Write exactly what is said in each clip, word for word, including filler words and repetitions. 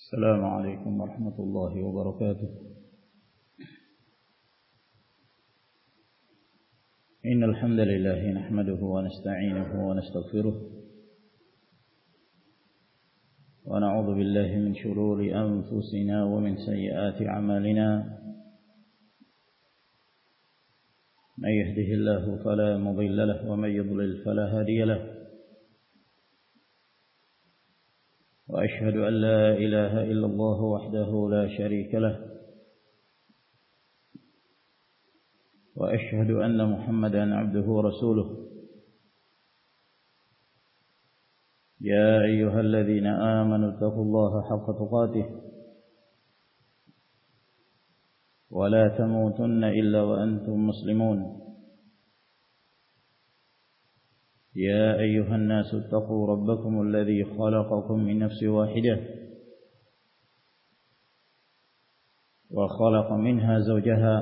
السلام عليكم ورحمة الله وبركاته. إن الحمد لله نحمده ونستعينه ونستغفره ونعوذ بالله من شرور أنفسنا ومن سيئات أعمالنا. من يهده الله فلا مضل له ومن يضلل فلا هادي له، وأشهد أن لا إله إلا الله وحده لا شريك له، وأشهد أن محمدا عبده ورسوله. يا أيها الذين آمنوا اتقوا الله حق تقاته ولا تموتن إلا وأنتم مسلمون. يا أيها الناس اتقوا ربكم الذي خلقكم من نفس واحدة وخلق منها زوجها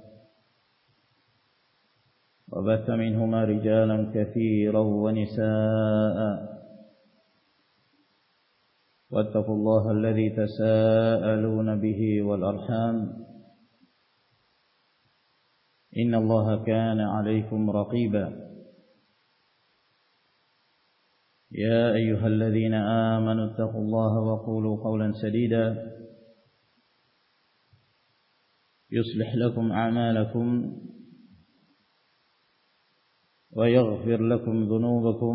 وبث منهما رجالا كثيرا ونساء، واتقوا الله الذي تساءلون به والأرحام إن الله كان عليكم رقيبا. يا أيها الذين آمنوا اتقوا الله وقولوا قولا سديدا يصلح لكم أعمالكم ويغفر لكم ذنوبكم،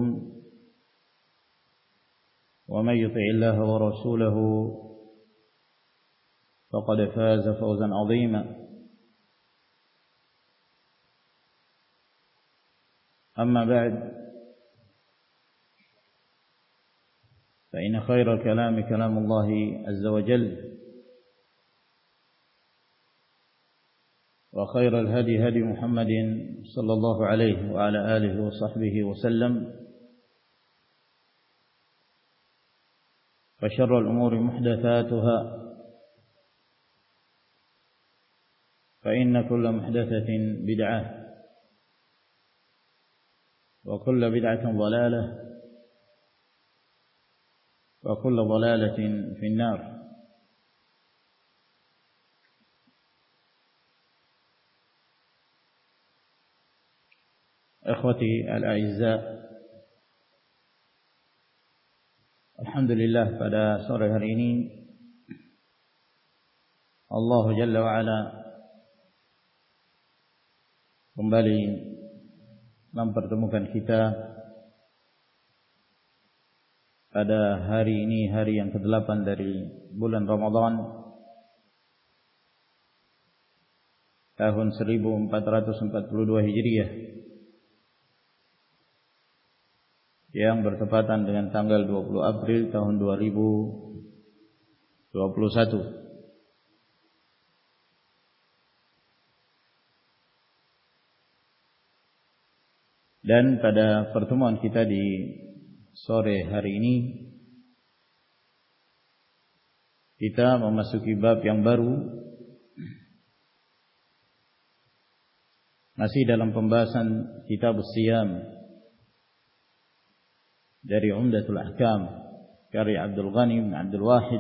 ومن يطع الله ورسوله فقد فاز فوزا عظيما. أما بعد، فإن خير الكلام كلام الله عز وجل، وخير الهدي هدي محمد صلى الله عليه وعلى آله وصحبه وسلم، وشر الأمور محدثاتها، فإن كل محدثة بدعة وكل بدعة ضلالة وكل ضلالة في النار. إخوتي الأعزاء، alhamdulillah pada sore hari ini Allah Jalla wa'ala kembali mempertemukan kita pada hari ini, hari yang kedelapan dari bulan Ramadan tahun seribu empat ratus empat puluh dua Hijriah, yang bertepatan dengan tanggal dua puluh April tahun dua ribu dua puluh satu. Dan pada pertemuan kita di sore hari ini kita memasuki bab yang baru, masih dalam pembahasan kitab Siyam dari Umdatul Ahkam karya Abdul Ghani bin Abdul Wahid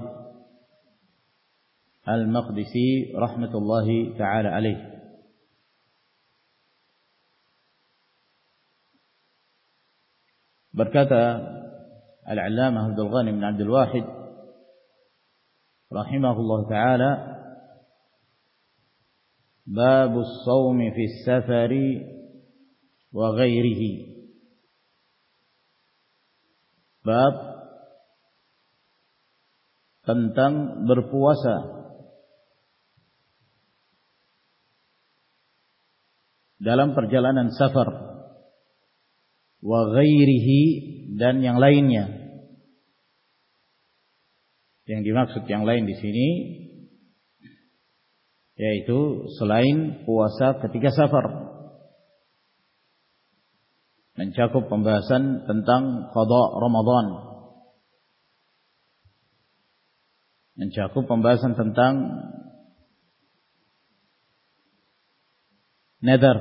Al-Maqdisi rahmatullahi ta'ala alaih. Berkata Al-Allamah Abdul Ghani bin Abdul Wahid rahimahullah ta'ala, Babus Sawmi fi Safari wa ghairihi. Bab tentang berpuasa dalam perjalanan safar, wa ghairihi, dan yang lainnya. Yang dimaksud yang lain di sini yaitu selain puasa ketika safar, mencakup pembahasan tentang qada Ramadan, mencakup pembahasan tentang nadar.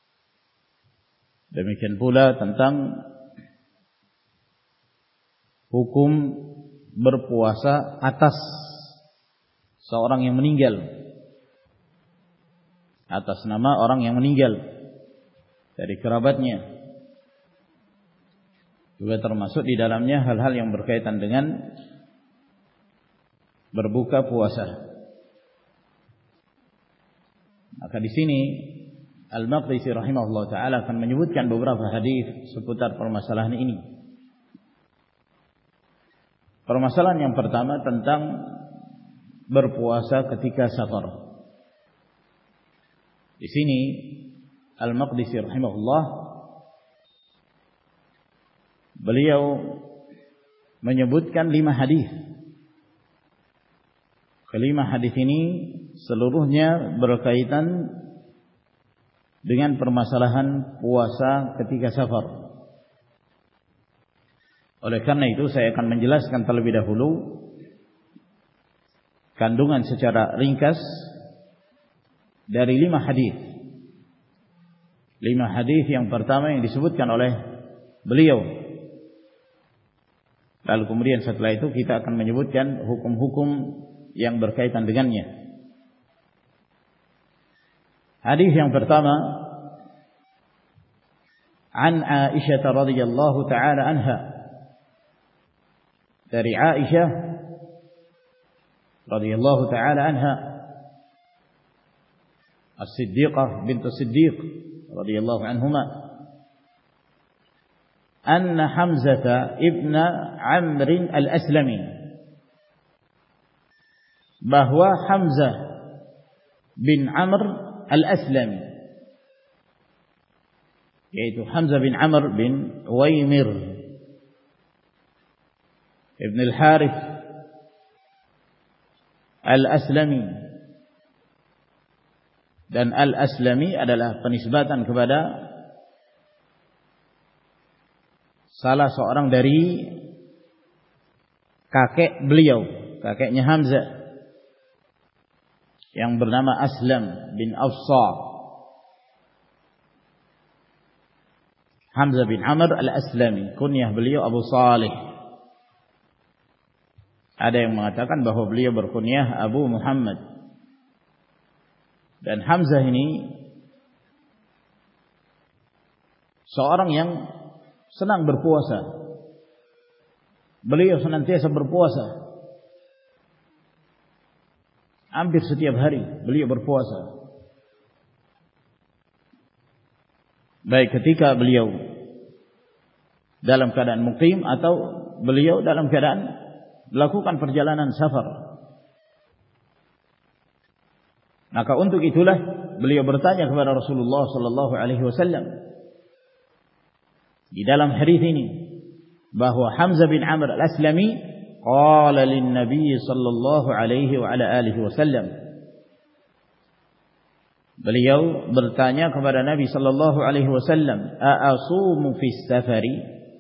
Demikian pula tentang hukum berpuasa atas seorang yang meninggal, atas nama orang yang meninggal dari kerabatnya. Juga termasuk di dalamnya hal-hal yang berkaitan dengan berbuka puasa. Maka di sini Al-Maqdisi rahimahullah taala akan menyebutkan beberapa hadis seputar permasalahan ini. Permasalahan yang pertama tentang berpuasa ketika safar. Di sini Al-Maqdisi rahimahullah beliau menyebutkan lima hadis. Kelima hadis ini seluruhnya berkaitan dengan permasalahan puasa ketika safar. Oleh karena itu saya akan menjelaskan terlebih dahulu kandungan secara ringkas dari lima hadis. Lima hadis yang pertama yang disebutkan oleh beliau. Lalu kemudian setelah itu kita akan menyebutkan hukum-hukum yang berkaitan dengannya. Hadis yang pertama, an Aisyah radhiyallahu taala anha, dari Aisyah radhiyallahu taala anha, As-Siddiqah bint As-Siddiq radhiyallahu anhuma, anna Hamzah ibn Amr al-Aslami, bahwa Hamzah bin Amr al-Aslami, yaitu Hamzah bin Amr bin Uwaimir ibn al-Harith al-Aslami, dan al-Aslami adalah penisbatan kepada salah seorang dari kakek beliau, kakeknya Hamzah, yang bernama Aslam bin Afsa. Hamzah bin Amr al-Aslami, kunyah beliau Abu Salih. Ada yang mengatakan bahwa beliau berkunyah Abu Muhammad. Dan Hamzah ini seorang yang senang berpuasa. Beliau senantiasa berpuasa. Hampir setiap hari beliau berpuasa. Baik ketika beliau dalam keadaan muqim atau beliau dalam keadaan melakukan perjalanan safar. Maka untuk itulah beliau bertanya kepada Rasulullah sallallahu alaihi wasallam di dalam hadis ini bahwa Hamzah bin Amr al-Aslami qala lin Nabi sallallahu alaihi wa ala alihi wasallam, beliau bertanya kepada Nabi sallallahu alaihi wasallam, a'asumu fis safari,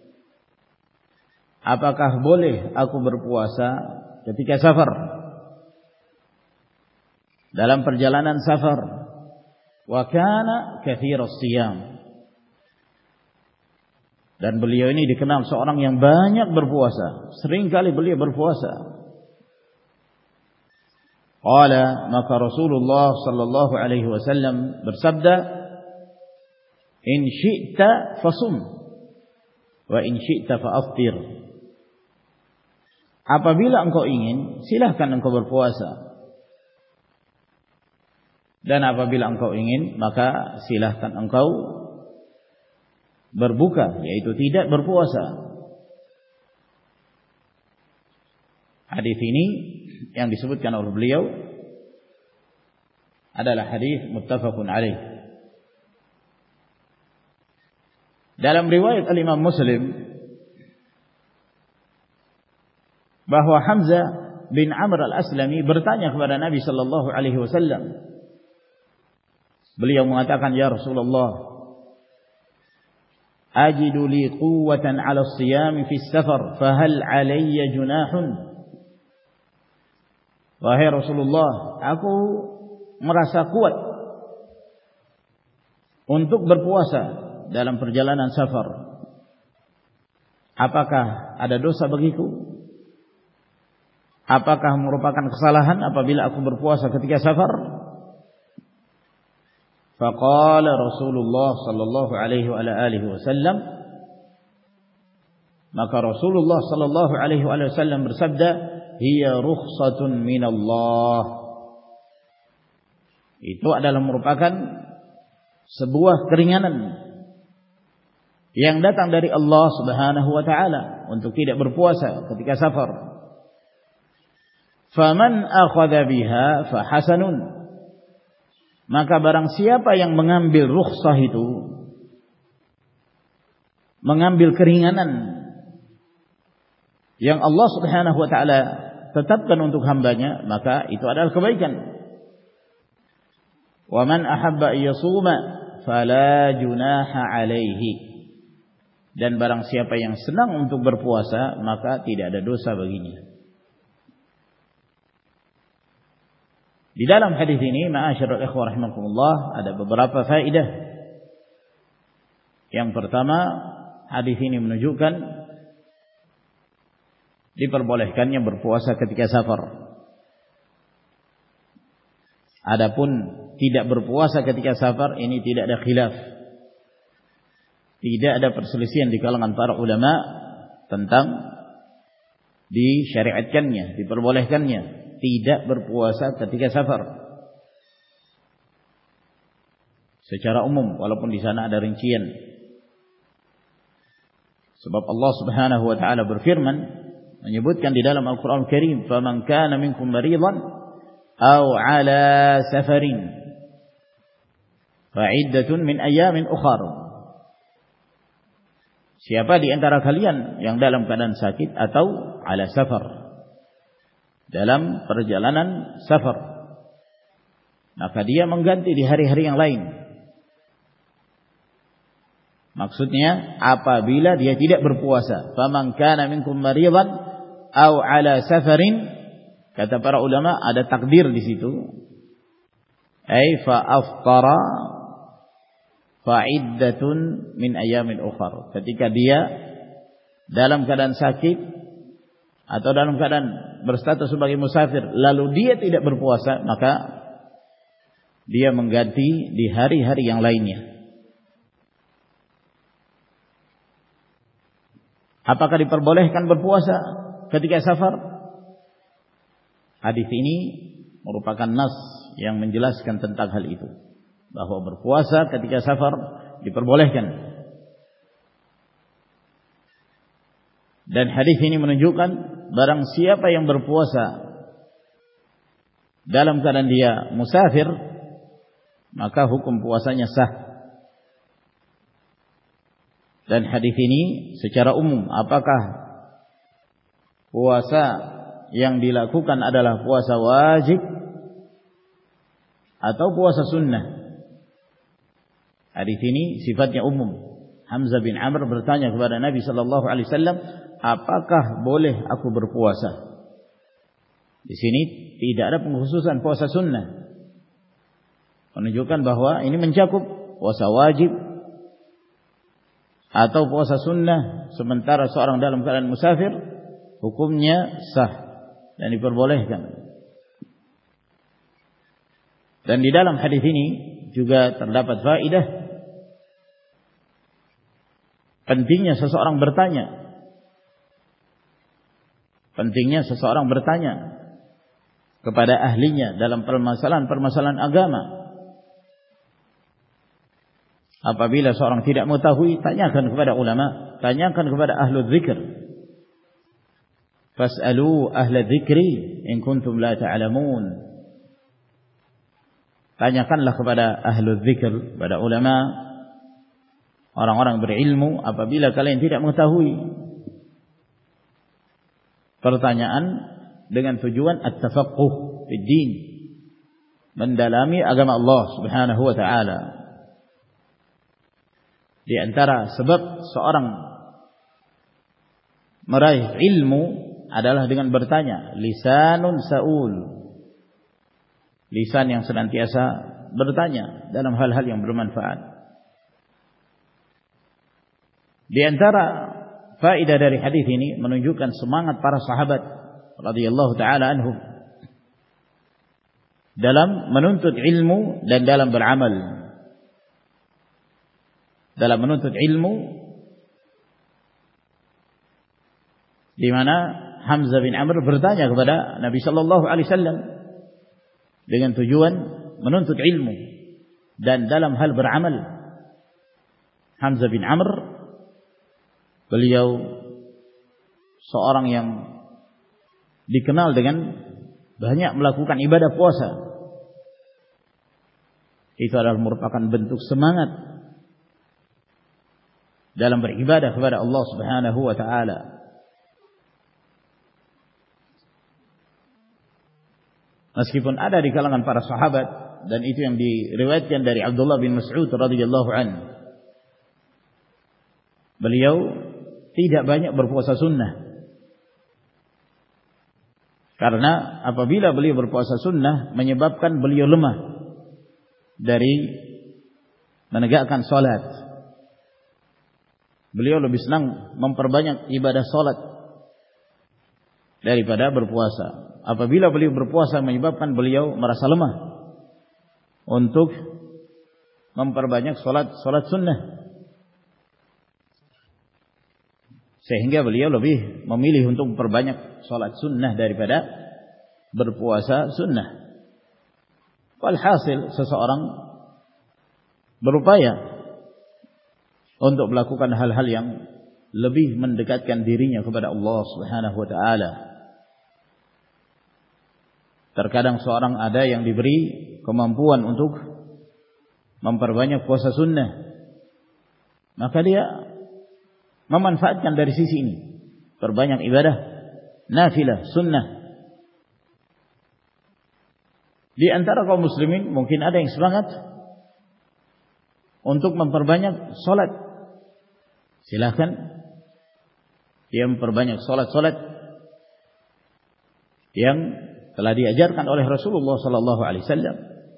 apakah boleh aku berpuasa ketika safar, dalam perjalanan safar? Wa kana katsirus shiyam, dan beliau ini dikenal seorang yang banyak berpuasa, sering kali beliau berpuasa. Qala, maka Rasulullah sallallahu alaihi wasallam bersabda, in syi'ta fasum wa in syi'ta fa'aftir. Apabila engkau ingin, silahkan engkau berpuasa. Dan apabila engkau ingin, maka silahkan engkau berbuka, yaitu tidak berpuasa. Hadis ini yang disebutkan oleh beliau adalah hadis muttafaqun alaih. Dalam riwayat Al-Imam Muslim bahwa Hamzah bin Amr al-Aslami bertanya kepada Nabi sallallahu alaihi wasallam. Beliau mengatakan, ya Rasulullah, ajidu li quwwatan 'ala as-siyam fi as-safar fa hal 'alayya junahun? Wahai Rasulullah, aku merasa kuat untuk berpuasa dalam perjalanan safar. apakah ada dosa bagiku? Apakah merupakan kesalahan apabila aku berpuasa ketika safar? Faqala Rasulullah sallallahu alaihi wa alihi wasallam, maka Rasulullah sallallahu alaihi wasallam bersabda, hiya rukhsatun minallah. Itu adalah merupakan sebuah keringanan yang datang dari Allah Subhanahu wa taala untuk tidak berpuasa ketika safar. Faman akhadha biha fahasanun, maka barang siapa yang mengambil rukhsah itu, mengambil keringanan yang Allah Subhanahu wa taala tetapkan untuk hambanya, maka itu adalah kebaikan. Wa man ahabba ayyasuma fala junaha alaihi, dan barang siapa yang senang untuk berpuasa, maka tidak ada dosa baginya. Di dalam hadis ini, ma'asyiral ikhwah rahimakumullah, ada beberapa faedah. Yang pertama, hadis ini menunjukkan diperbolehkannya berpuasa ketika safar. Adapun tidak berpuasa ketika safar, ini tidak ada khilaf. Tidak ada perselisihan di kalangan para ulama tentang disyariatkannya, diperbolehkannya tidak berpuasa ketika safar secara umum, walaupun di sana ada rincian. Sebab Allah Subhanahu wa taala berfirman, menyebutkan di dalam Al-Qur'an Al-Karim, "Faman kana minkum maridan aw 'ala safarin fa'iddatun min ayyamin ukhar." Siapa di antara kalian yang dalam keadaan sakit atau 'ala safar, dalam perjalanan safar, maka dia mengganti di hari-hari yang lain. Maksudnya apabila dia tidak berpuasa, faman kana minkum maridan aw 'ala safarin, kata para ulama ada takdir di situ, ai fa aftara fa iddatun min ayamin ukhar. Ketika dia dalam keadaan sakit atau dalam keadaan berstatus sebagai musafir, lalu dia tidak berpuasa, maka dia mengganti di hari-hari yang lainnya. Apakah diperbolehkan berpuasa ketika safar? Hadis ini merupakan nas yang menjelaskan tentang hal itu, bahwa berpuasa ketika safar diperbolehkan. Dan hadis ini menunjukkan barang siapa yang berpuasa dalam keadaan dia musafir, maka hukum puasanya sah. Dan hadis ini secara umum, apakah puasa yang dilakukan adalah puasa wajib atau puasa sunnah? Hadis ini sifatnya umum. Hamzah bin Amr bertanya kepada Nabi sallallahu alaihi wasallam, apakah boleh aku berpuasa? Di sini tidak ada pengkhususan puasa sunnah, menunjukkan bahwa ini mencakup puasa wajib atau puasa sunnah. Sementara seorang dalam keadaan musafir, hukumnya sah dan diperbolehkan. Dan di dalam hadis ini juga terdapat faedah pentingnya seseorang bertanya. Pentingnya seseorang bertanya kepada ahlinya dalam permasalahan-permasalahan agama. Apabila seorang tidak mengetahui, tanyakan kepada ulama, tanyakan kepada ahlu dzikr. Fas'alu ahla dzikri in kuntum la ta'lamun. Tanyakanlah kepada ahlu dzikr, kepada ulama, orang-orang berilmu, apabila kalian tidak mengetahui. Pertanyaan dengan tujuan at-tafaqquh fid din, mendalami agama Allah Subhanahu wa taala. Di antara sebab seorang meraih ilmu adalah dengan bertanya. Lisanun sa'ul, lisan yang senantiasa bertanya dalam hal-hal yang bermanfaat. Di antara faedah dari hadis ini menunjukkan semangat para sahabat radhiyallahu taala anhum dalam menuntut ilmu dan dalam beramal. Dalam menuntut ilmu, di mana Hamzah bin Amr bertanya kepada Nabi sallallahu alaihi wasallam dengan tujuan menuntut ilmu dan dalam hal beramal. Hamzah bin Amr, beliau seorang yang dikenal dengan banyak melakukan ibadah puasa. Itu adalah merupakan bentuk semangat dalam beribadah kepada Allah Subhanahu wa taala. Meskipun ada di kalangan para sahabat, dan itu yang diriwayatkan dari Abdullah bin Mas'ud radhiyallahu anhu, beliau tidak banyak berpuasa sunnah. Karena apabila beliau berpuasa sunnah menyebabkan beliau lemah dari menegakkan salat. Beliau lebih senang memperbanyak ibadah salat daripada berpuasa. Apabila beliau berpuasa menyebabkan beliau merasa lemah untuk memperbanyak salat salat sunnah, sehingga beliau lebih memilih untuk memperbanyak salat sunnah daripada berpuasa sunnah. Walhasil seseorang berupaya untuk melakukan hal-hal yang lebih mendekatkan dirinya kepada Allah Subhanahu wa taala. Terkadang seorang ada yang diberi kemampuan untuk memperbanyak puasa sunnah, maka dia memanfaatkan dari sisi ini, perbanyak ibadah nafilah sunnah. Di antara kaum muslimin mungkin ada yang semangat untuk memperbanyak salat. Silakan dia memperbanyak salat-salat yang telah diajarkan oleh Rasulullah sallallahu alaihi wasallam.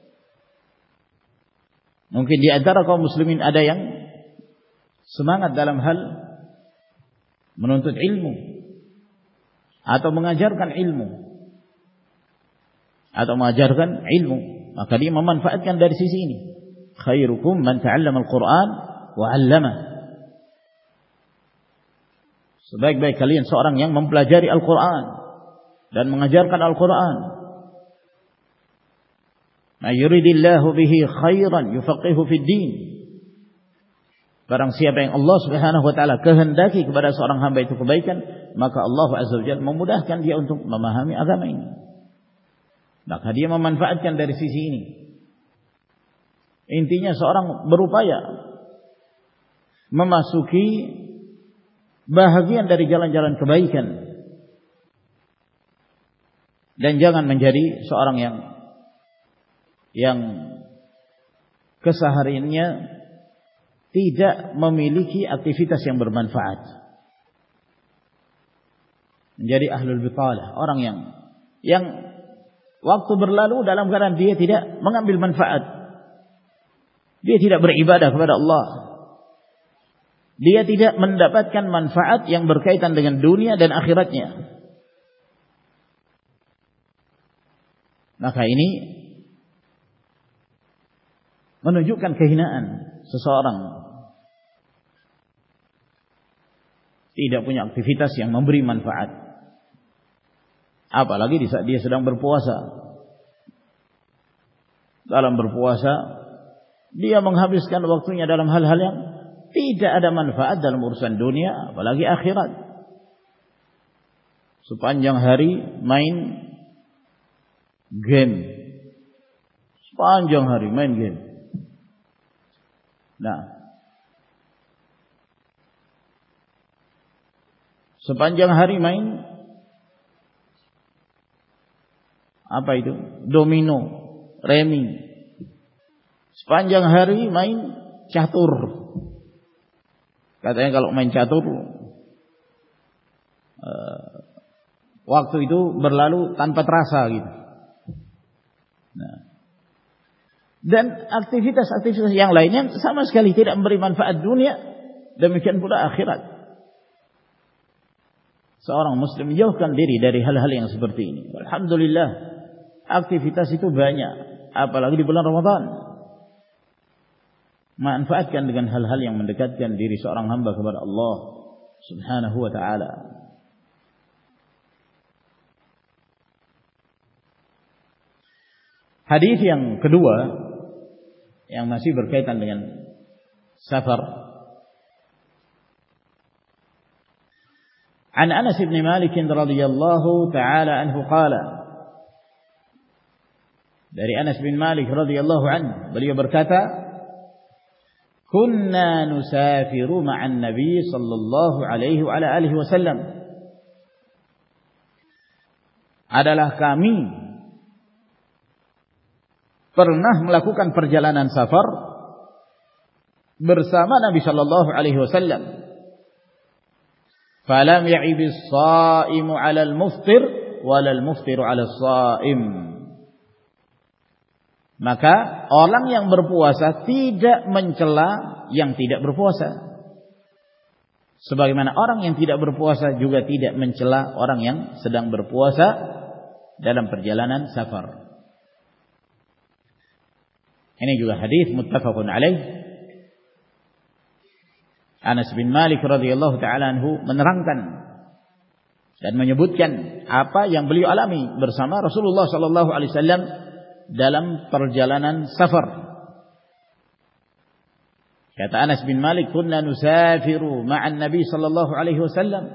Mungkin di antara kaum muslimin ada yang semangat dalam hal menuntut ilmu atau mengajarkan ilmu atau mengajarkan ilmu, maka dia memanfaatkan dari sisi ini. Khairukum man ta'allama al-Qur'an wa 'allama. Sebaik-baik kalian seorang yang mempelajari Al-Qur'an dan mengajarkan Al-Qur'an. Ma yuridillahu bihi khairan yufaqihu fid din. Barang siapa yang Allah Subhanahu wa taala kehendaki kepada seorang hamba itu kebaikan, maka Allah Azza wa Jalla memudahkan dia untuk memahami agama ini. Maka dia memanfaatkan dari sisi ini. Intinya seorang berupaya memasuki bahagian dari jalan-jalan kebaikan, dan jangan menjadi seorang yang yang kesehariannya tidak memiliki aktivitas yang bermanfaat. Menjadi ahlul bitalah, orang yang yang waktu berlalu dalam keadaan dia tidak mengambil manfaat. Dia tidak beribadah kepada Allah. Dia tidak mendapatkan manfaat yang berkaitan dengan dunia dan akhiratnya. Maka ini menunjukkan kehinaan seseorang. Tidak punya aktivitas yang memberi manfaat. Apalagi di saat dia sedang berpuasa. Dalam berpuasa dia menghabiskan waktunya dalam hal-hal yang tidak ada manfaat dalam urusan dunia, apalagi akhirat. Sepanjang hari main game. Sepanjang hari main game. Nah, sepanjang hari main apa itu? Domino, remi. Sepanjang hari main catur. Katanya kalau main catur uh, waktu itu berlalu tanpa terasa gitu. Nah, dan aktivitas-aktivitas yang lainnya sama sekali tidak memberi manfaat dunia, demikian pula akhirat. seorang muslim menjauhkan diri dari hal-hal yang seperti ini. Alhamdulillah, aktivitas itu banyak, apalagi di bulan Ramadan. Manfaatkan dengan hal-hal yang mendekatkan diri seorang hamba kepada Allah Subhanahu wa ta'ala. Hadis yang kedua yang masih berkaitan dengan safar. An Anas bin Malik radhiyallahu taala anhu qala. Dari Anas bin Malik radhiyallahu anhu, beliau berkata, "Kunna nusafiru ma'an Nabi sallallahu alaihi wa ala alihi wasallam." Adalah kami pernah melakukan perjalanan safar bersama Nabi sallallahu alaihi wasallam. Falam ya'ibis shaimu 'ala al-muftir wala al-muftiru 'ala as-shaim. Maka orang yang berpuasa tidak mencela yang tidak berpuasa, sebagaimana orang yang tidak berpuasa juga tidak mencela orang yang sedang berpuasa dalam perjalanan safar. Ini juga hadis muttafaqun alaih. Anas bin Malik radhiyallahu taala anhu menerangkan dan menyebutkan apa yang beliau alami bersama Rasulullah sallallahu alaihi wasallam dalam perjalanan safar. Kata Anas bin Malik, "Kunna nusafiru ma'an Nabi sallallahu alaihi wasallam."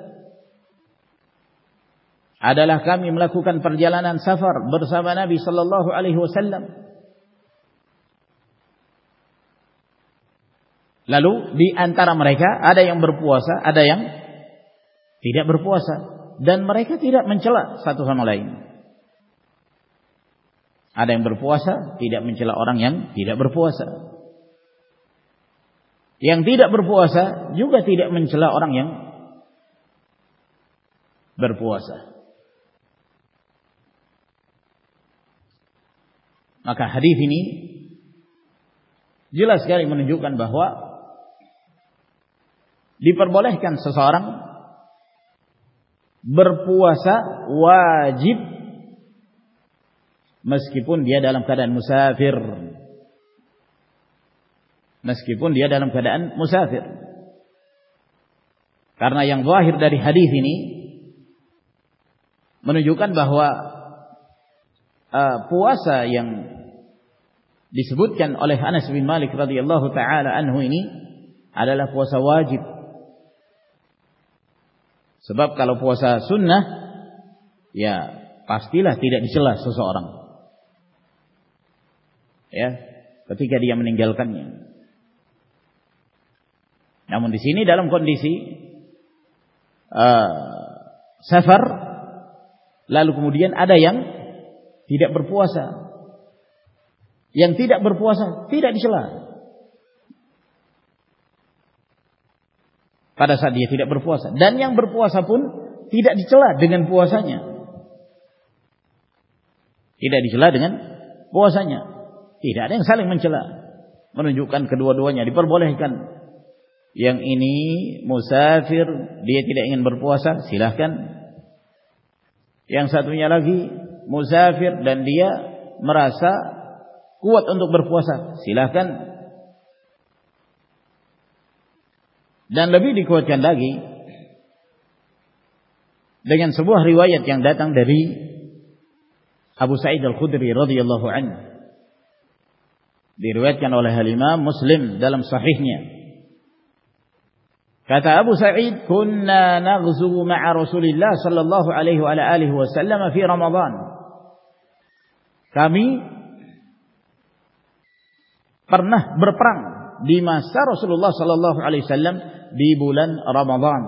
Adalah kami melakukan perjalanan safar bersama Nabi sallallahu alaihi wasallam. Lalu di antara mereka ada yang berpuasa, ada yang tidak berpuasa, dan mereka tidak mencela satu sama lain. Ada yang berpuasa tidak mencela orang yang tidak berpuasa. Yang tidak berpuasa juga tidak mencela orang yang berpuasa. Maka hadis ini jelas sekali menunjukkan bahwa diperbolehkan seseorang berpuasa wajib meskipun dia dalam keadaan musafir. Meskipun dia dalam keadaan musafir. Karena yang zahir dari hadis ini menunjukkan bahwa uh, puasa yang disebutkan oleh Anas bin Malik radhiyallahu taala anhu ini adalah puasa wajib. Sebab kalau puasa sunnah, ya pastilah tidak dicela seseorang, ya, ketika dia meninggalkannya. Namun di sini dalam kondisi uh, safar, lalu kemudian ada yang tidak berpuasa. Yang tidak berpuasa tidak dicela pada saat dia tidak berpuasa, dan yang berpuasa pun tidak dicela dengan puasanya. Tidak dicela dengan puasanya. Tidak ada yang saling mencela. Menunjukkan kedua-duanya diperbolehkan. Yang ini musafir, dia tidak ingin berpuasa, silahkan. Yang satunya lagi musafir dan dia merasa kuat untuk berpuasa, silahkan. Dan lebih dikuatkan lagi dengan sebuah riwayat yang datang dari Abu Sa'id Al-Khudri radhiyallahu anhu, diriwayatkan oleh Imam Muslim dalam sahihnya. Kata Abu Sa'id, "Kunna naghzu ma'a Rasulillah sallallahu alaihi wa alihi wasallam fi Ramadan." Kami pernah berperang di masa Rasulullah sallallahu alaihi wasallam di bulan Ramadan.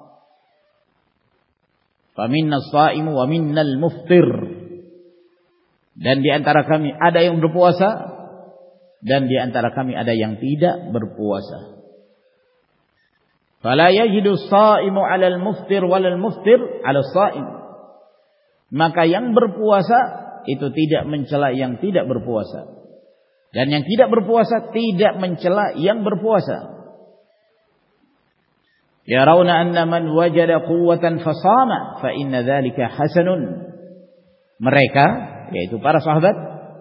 Fa minna as-sha'imu wa minna al-muftir. Dan di antara kami ada yang berpuasa dan di antara kami ada yang tidak berpuasa. Fala yajidu as-sha'imu 'ala al-muftir wal al-muftir 'ala as-sha'im. Maka yang berpuasa itu tidak mencela yang tidak berpuasa, dan yang tidak berpuasa tidak mencela yang berpuasa. yarawna anna man wajada quwwatan fasama fa inna dzalika hasanun. Mereka, yaitu para sahabat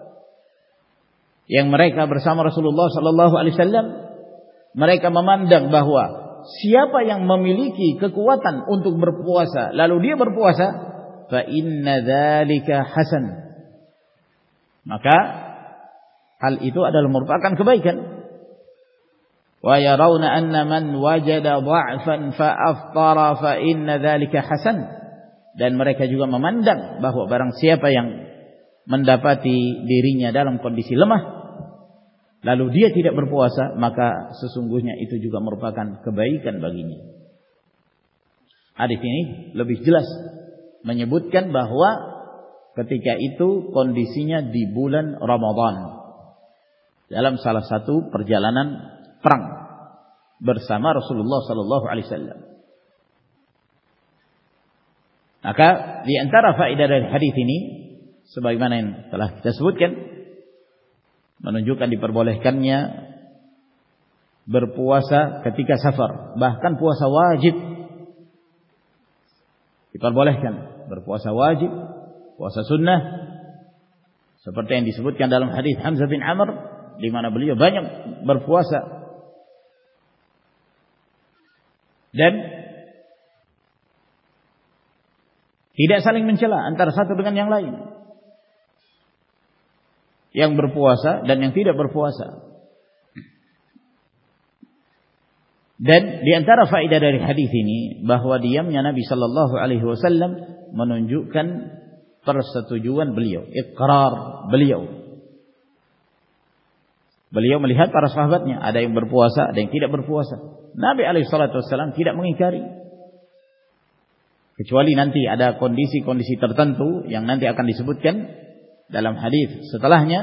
yang mereka bersama Rasulullah sallallahu alaihi wasallam, mereka memandang bahwa siapa yang memiliki kekuatan untuk berpuasa lalu dia berpuasa, fa inna dzalika hasan, maka hal itu adalah merupakan kebaikan. Wa yarawna anna man wajada dha'fan fa aftara fa inna dzalika hasan, dan mereka juga memandang bahwa barang siapa yang mendapati dirinya dalam kondisi lemah lalu dia tidak berpuasa, maka sesungguhnya itu juga merupakan kebaikan baginya. Hadis ini lebih jelas menyebutkan bahwa ketika itu kondisinya di bulan Ramadan, dalam salah satu perjalanan perang bersama Rasulullah sallallahu alaihi wasallam. Maka di antara faedah dari hadis ini, sebagaimana yang telah kita sebutkan, menunjukkan diperbolehkannya berpuasa ketika safar, bahkan puasa wajib diperbolehkan, berpuasa wajib, puasa sunnah, seperti yang disebutkan dalam hadis Hamzah bin Amr, di mana beliau banyak berpuasa. Dan tidak saling mencela antara satu dengan yang lain, yang berpuasa dan yang tidak berpuasa. Dan di antara faedah dari hadis ini bahwa diamnya Nabi sallallahu alaihi wasallam menunjukkan persetujuan beliau, iqrar beliau. Beliau melihat para sahabatnya, ada yang berpuasa, ada yang tidak berpuasa. Nabi alaihi salatu wasallam tidak mengingkari. Kecuali nanti ada kondisi-kondisi tertentu yang nanti akan disebutkan dalam hadis setelahnya,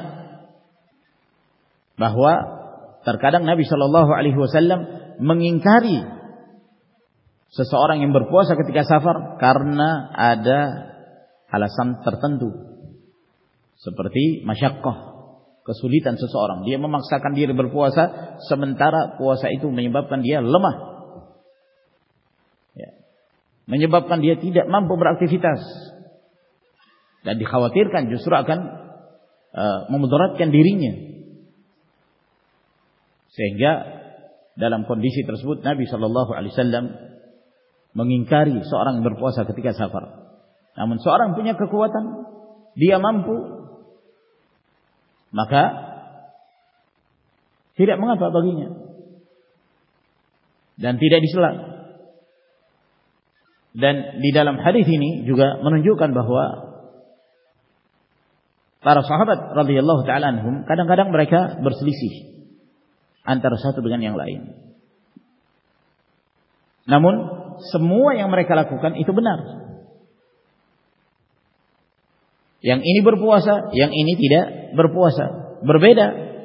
bahwa terkadang Nabi sallallahu alaihi wasallam mengingkari seseorang yang berpuasa ketika safar karena ada alasan tertentu, seperti masyaqqah, kesulitan seseorang, dia memaksakan diri berpuasa sementara puasa itu menyebabkan dia lemah, ya, menyebabkan dia tidak mampu beraktivitas, dan dikhawatirkan justru akan uh, memudaratkan dirinya. Sehingga dalam kondisi tersebut Nabi sallallahu alaihi wasallam mengingkari seorang yang berpuasa ketika safar. Namun seorang punya kekuatan, dia mampu, maka tidak mengapa baginya dan tidak dicela. Dan di dalam hadis ini juga menunjukkan bahwa para sahabat radhiyallahu taala anhum kadang-kadang mereka berselisih antara satu dengan yang lain. Namun semua yang mereka lakukan itu benar. Yang ini berpuasa, yang ini tidak berpuasa, berbeda.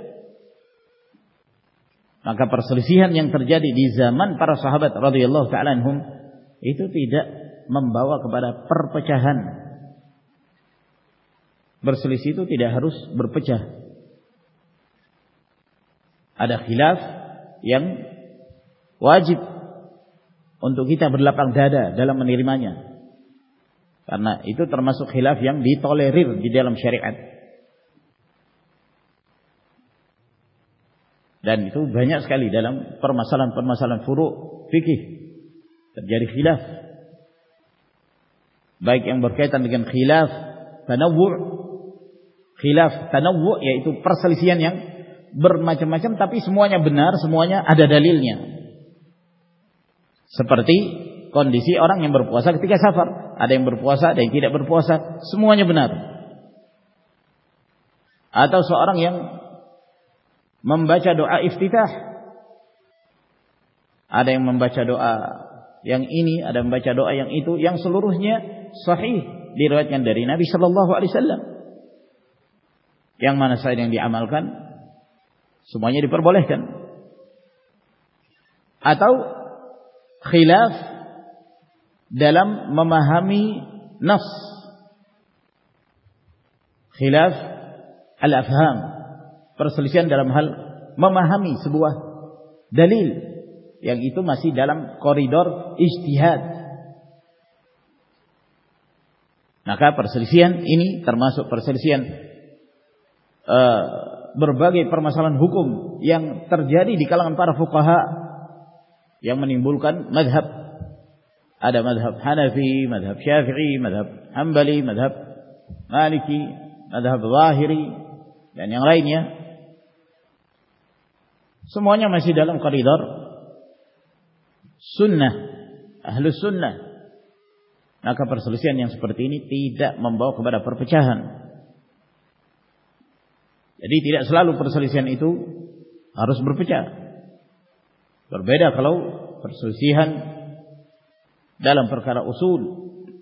Maka perselisihan yang terjadi di zaman para sahabat radhiyallahu taala anhum itu tidak membawa kepada perpecahan. Berselisih itu tidak harus berpecah. Ada khilaf yang wajib untuk kita berlapang dada dalam menerimanya, karena itu termasuk khilaf yang ditolerir di dalam syariat. Dan itu banyak sekali dalam permasalahan-permasalahan furu' fikih terjadi khilaf, baik yang berkaitan dengan khilaf tanawwu', khilaf tanawwu' yaitu perselisihan yang bermacam-macam tapi semuanya benar, semuanya ada dalilnya. Seperti kondisi orang yang berpuasa ketika safar, ada yang berpuasa, ada yang tidak berpuasa, semuanya benar. Atau seorang yang membaca doa iftitah, ada yang membaca doa yang ini, ada yang membaca doa yang itu, yang seluruhnya sahih diriwayatkan dari Nabi sallallahu alaihi wasallam. Yang mana saja yang diamalkan semuanya diperbolehkan. Atau khilaf dalam memahami nas, khilaf al-afham, perselisihan dalam hal memahami sebuah dalil yang itu masih dalam koridor ijtihad. Maka perselisihan ini termasuk perselisihan uh, berbagai permasalahan hukum yang terjadi di kalangan para fuqaha yang menimbulkan madhab. Ada madhab Hanafi, madhab Syafi'i, madhab Hanbali, madhab Maliki, madhab Zahiri, dan yang lainnya. Semuanya masih dalam koridor sunnah, ahlus sunnah. Maka perselisihan yang seperti ini tidak membawa kepada perpecahan. Jadi tidak selalu perselisihan itu harus berpecah. Berbeda kalau perselisihan dalam perkara usul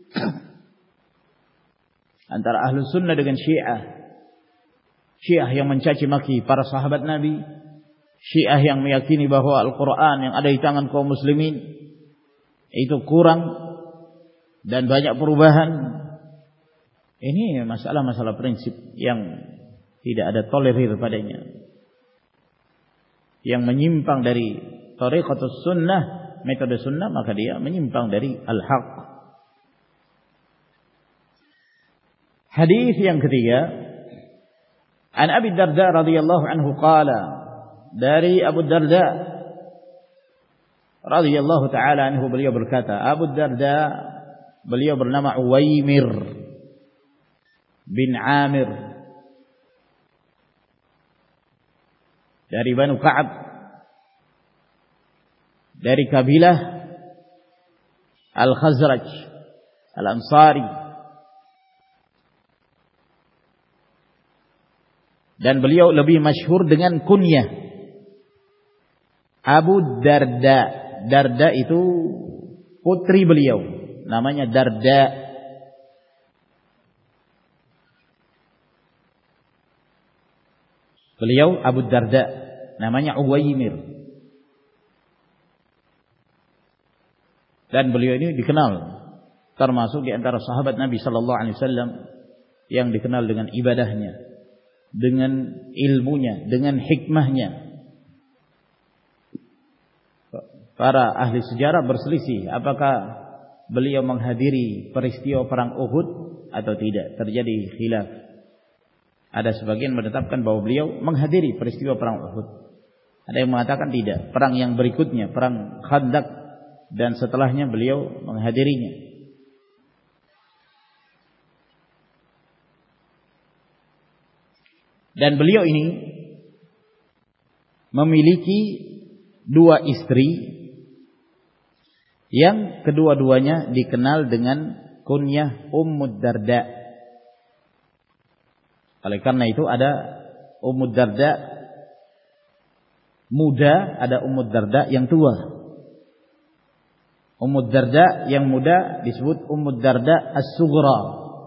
antara ahlus sunnah dengan Syiah. Syiah yang mencaci maki para sahabat Nabi, Syiah yang meyakini bahwa Al-Quran yang ada di tangan kaum muslimin itu kurang dan banyak perubahan. Ini masalah-masalah prinsip yang tidak ada tolerir padanya. Yang menyimpang dari thariqatus sunnah, metode sunnah, maka dia menyimpang dari al-haq. Hadis yang ketiga, an Abi Darda radhiyallahu anhu qala, dari Abu Darda radhiyallahu taala anhu, beliau berkata, Abu Darda, beliau bernama Uwaimir bin Amir dari Banu Ka'ab, dari kabilah Al-Khazraj Al-Ansari, dan beliau lebih masyhur dengan kunyah Abu Darda. Darda itu putri beliau, namanya Darda. Beliau Abu Darda, namanya Uwaimir. Dan beliau ini dikenal termasuk di antara sahabat Nabi sallallahu alaihi wasallam yang dikenal dengan ibadahnya, dengan ilmunya, dengan hikmahnya. Para ahli sejarah berselisih apakah beliau menghadiri peristiwa perang Uhud atau tidak. Terjadi khilaf. Ada sebagian menetapkan bahwa beliau menghadiri peristiwa perang Uhud. Ada yang mengatakan tidak. Perang yang berikutnya, perang Khandaq, dan setelahnya beliau menghadirinya. Dan beliau ini memiliki dua istri yang kedua-duanya dikenal dengan kunyah Ummud Darda. Oleh karena itu ada Ummud Darda muda, ada Ummud Darda yang tua. Ummud Darda yang muda disebut Ummud Darda As-Sughra.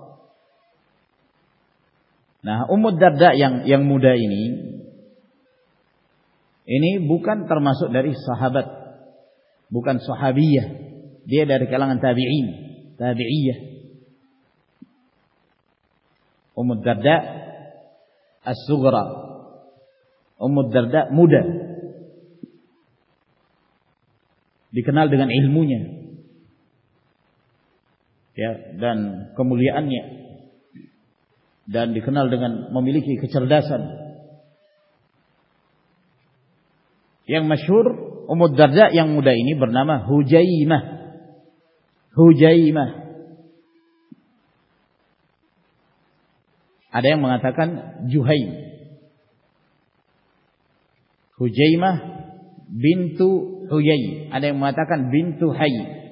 Nah, Ummud Darda yang yang muda ini ini bukan termasuk dari sahabat, bukan sahabiyah. Dia dari kalangan tabi'in, tabi'iyah. Ummud Darda As-Sughra, Ummud Darda muda, dikenal dengan ilmunya, ya, dan kemuliaannya, dan dikenal dengan memiliki kecerdasan. Yang masyhur Ummud Darda yang muda ini bernama Hujaimah. Hujaimah. Ada yang mengatakan Juhaim. Hujaimah bintu Huyai. Ada yang mengatakan bintu Hay.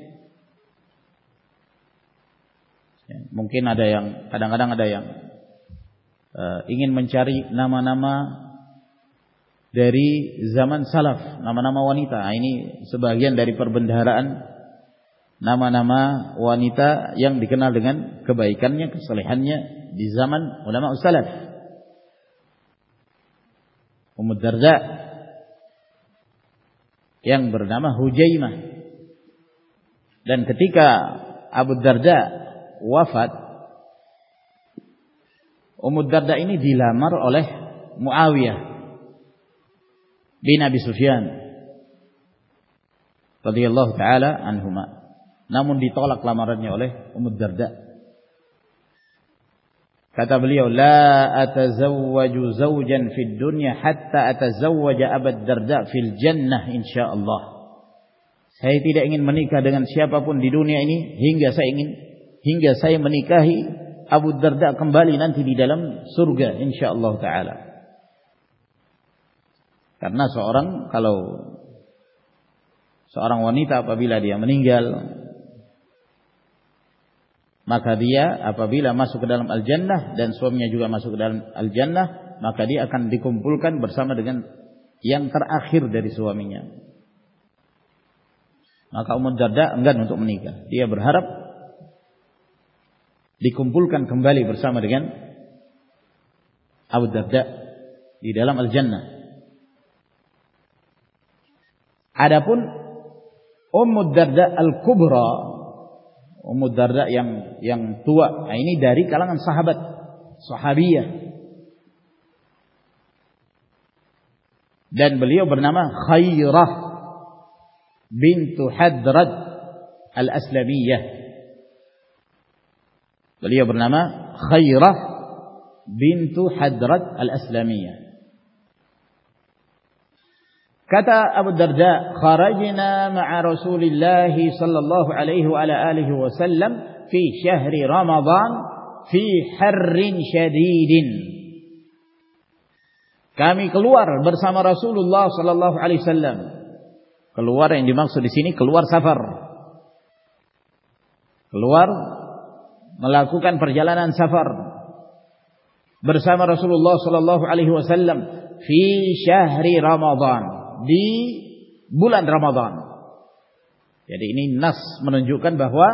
Ya, mungkin ada yang kadang-kadang ada yang uh, ingin mencari nama-nama dari zaman salaf, nama-nama wanita. Nah, ini sebagian dari perbendaharaan nama-nama wanita yang dikenal dengan kebaikannya, kesalehannya di zaman ulama salaf. Ummud Darda yang bernama Hujaimah. Dan ketika Abu Darda wafat, Ummud Darda ini dilamar oleh Muawiyah bin Abi Sufyan. radhiyallahu taala anhuma. Namun ditolak lamarannya oleh Ummu Darda. Kata beliau, la atazawwaju zawjan fid dunya hatta atazawwaja Abu Darda fil jannah insyaallah. Saya tidak ingin menikah dengan siapapun di dunia ini hingga saya ingin hingga saya menikahi Abu Darda kembali nanti di dalam surga insyaallah taala. Karena seorang kalau seorang wanita apabila dia meninggal, maka dia apabila masuk ke dalam al-jannah dan suaminya juga masuk ke dalam al-jannah, maka dia akan dikumpulkan bersama dengan yang terakhir dari suaminya. Maka Ummu Darda enggan untuk menikah. Dia berharap dikumpulkan kembali bersama dengan Abu Darda di dalam al-jannah. Adapun Ummu Darda al-Kubra, Ummu Darda yang yang tua, nah ini dari kalangan sahabat, sahabiyah. Dan beliau bernama Khairah bintu Hadrad al-Aslamiyah. Beliau bernama Khairah bintu Hadrad al-Aslamiyah. Kata Abu Darda, kharajna ma'a Rasulillah sallallahu alaihi wa ala alihi wasallam fi syahri Ramadan fi harrin syadidin. Kami keluar bersama Rasulullah sallallahu alaihi wasallam. Keluar yang dimaksud di sini keluar safar. Keluar melakukan perjalanan safar bersama Rasulullah sallallahu alaihi wasallam fi syahri Ramadan, di bulan Ramadan. Jadi ini nas menunjukkan bahwa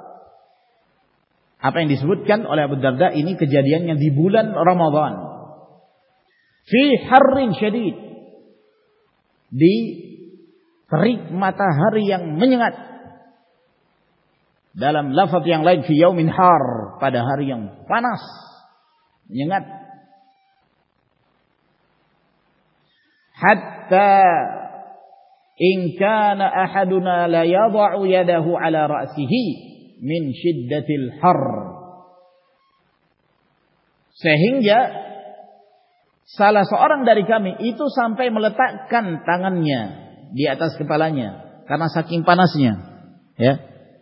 apa yang disebutkan oleh Abu Darda ini kejadiannya di bulan Ramadan. Fi harrin syadid, di terik matahari yang menyengat. Dalam lafaz yang lain fi yaumin har, pada hari yang panas, menyengat. Hatta in kana ahaduna la yada'u yadahu ala ra'sihi min shiddatil har, sehingga salah seorang dari kami itu sampai meletakkan tangannya di atas kepalanya karena saking panasnya, ya.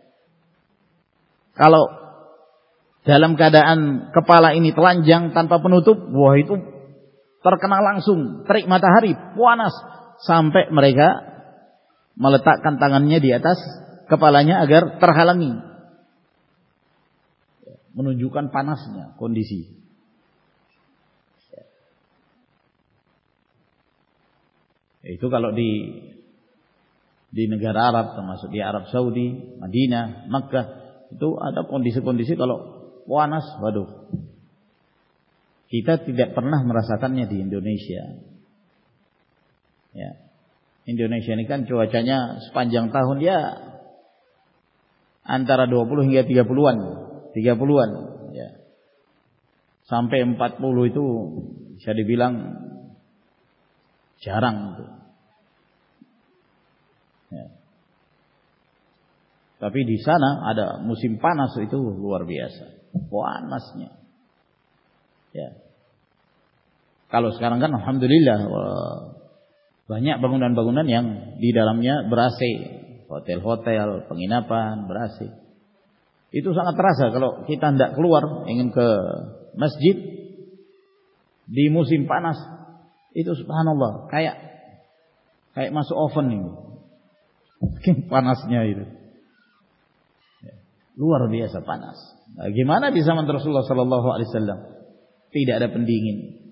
Kalau dalam keadaan kepala ini telanjang tanpa penutup, wah itu terkena langsung terik matahari, panas, sampai mereka meletakkan tangannya di atas kepalanya agar terhalangi, menunjukkan panasnya kondisi. Itu kalau di di negara Arab, termasuk di Arab Saudi, Madinah, Makkah, itu ada kondisi-kondisi kalau panas, waduh. Kita tidak pernah merasakannya di Indonesia. Ya. Indonesia ini kan cuacanya sepanjang tahun ya antara dua puluh hingga tiga puluhan, tiga puluhan, ya. Sampai empat puluh itu bisa dibilang jarang itu. Ya. Tapi di sana ada musim panas itu luar biasa, panasnya. Ya. Kalau sekarang kan alhamdulillah banyak bangunan-bangunan yang di dalamnya ber-A C, hotel-hotel, penginapan ber-A C. Itu sangat terasa kalau kita hendak keluar ingin ke masjid di musim panas, itu subhanallah kayak kayak masuk oven ini. Panasnya itu. Ya. Luar biasa panas. Nah, gimana di zaman Rasulullah sallallahu alaihi wasallam? Tidak ada pendingin.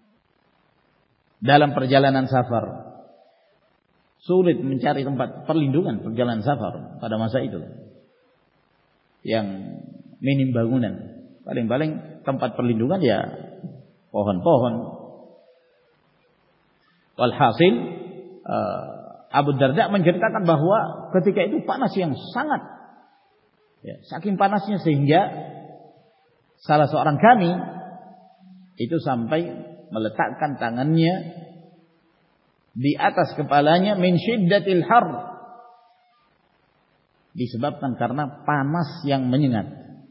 Dalam perjalanan safar sulit mencari tempat perlindungan perjalanan safar pada masa itu. Yang minim bangunan. Paling-paling tempat perlindungan ya pohon-pohon. Walhasil Abu Darda menceritakan bahwa ketika itu panas yang sangat, ya, saking panasnya sehingga salah seorang kami itu sampai meletakkan tangannya di atas kepalanya min syiddatil har, disebabkan karena panas yang menyengat.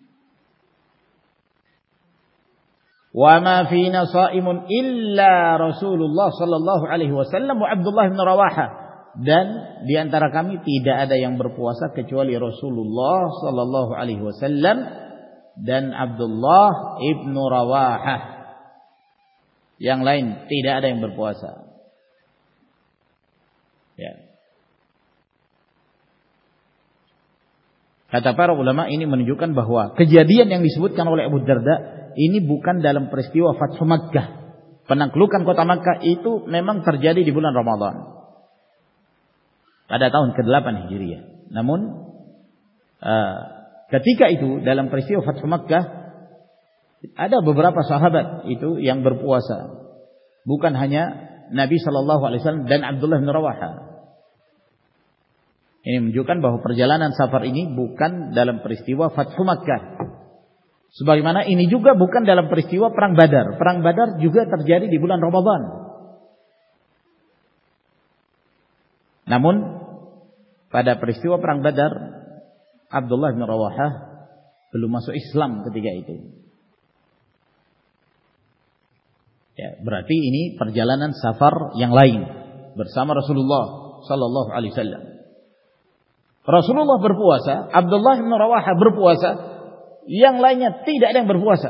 Wa ma fina shaimun illa Rasulullah sallallahu alaihi wasallam wa Abdullah bin Rawahah, dan di antara kami tidak ada yang berpuasa kecuali Rasulullah sallallahu alaihi wasallam dan Abdullah ibn Rawahah. Yang lain tidak ada yang berpuasa. Ya. Kata para ulama, ini menunjukkan bahwa kejadian yang disebutkan oleh Abu Darda ini bukan dalam peristiwa Fathu Makkah. Penaklukan kota Makkah itu memang terjadi di bulan Ramadan pada tahun kedelapan Hijriah. Namun uh, ketika itu dalam peristiwa Fathu Makkah ada beberapa sahabat itu yang berpuasa, bukan hanya Nabi sallallahu alaihi wasallam dan Abdullah bin Rawahah. Ini menunjukkan bahwa perjalanan safar ini bukan dalam peristiwa Fathu Makkah. Sebagaimana ini juga bukan dalam peristiwa Perang Badar. Perang Badar juga terjadi di bulan Ramadan. Namun pada peristiwa Perang Badar, Abdullah bin Rawahah belum masuk Islam ketika itu. Ya, berarti ini perjalanan safar yang lain bersama Rasulullah sallallahu alaihi wasallam. Rasulullah berpuasa, Abdullah bin Rawahah berpuasa, yang lainnya tidak ada yang berpuasa.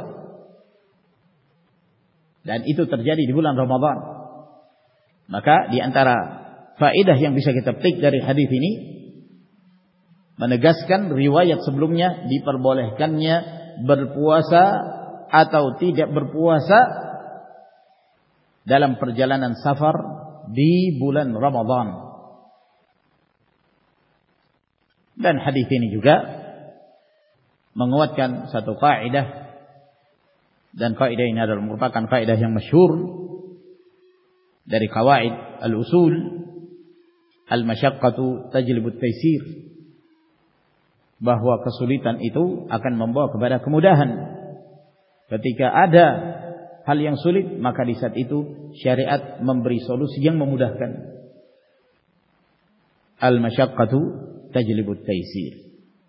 Dan itu terjadi di bulan Ramadan. Maka di antara faedah yang bisa kita petik dari hadis ini, menegaskan riwayat sebelumnya diperbolehkannya berpuasa atau tidak berpuasa dalam perjalanan safar di bulan Ramadan. Dan hadis ini juga menguatkan satu kaidah, dan kaidah ini adalah merupakan kaidah yang masyhur dari kawaid al-usul, al-masyaqqatu tajlibu at-taysir, bahwa kesulitan itu akan membawa kepada kemudahan. Ketika ada hal yang sulit, maka di saat itu syariat memberi solusi yang memudahkan. Al-masyaqqatu tajlibu at-taysir.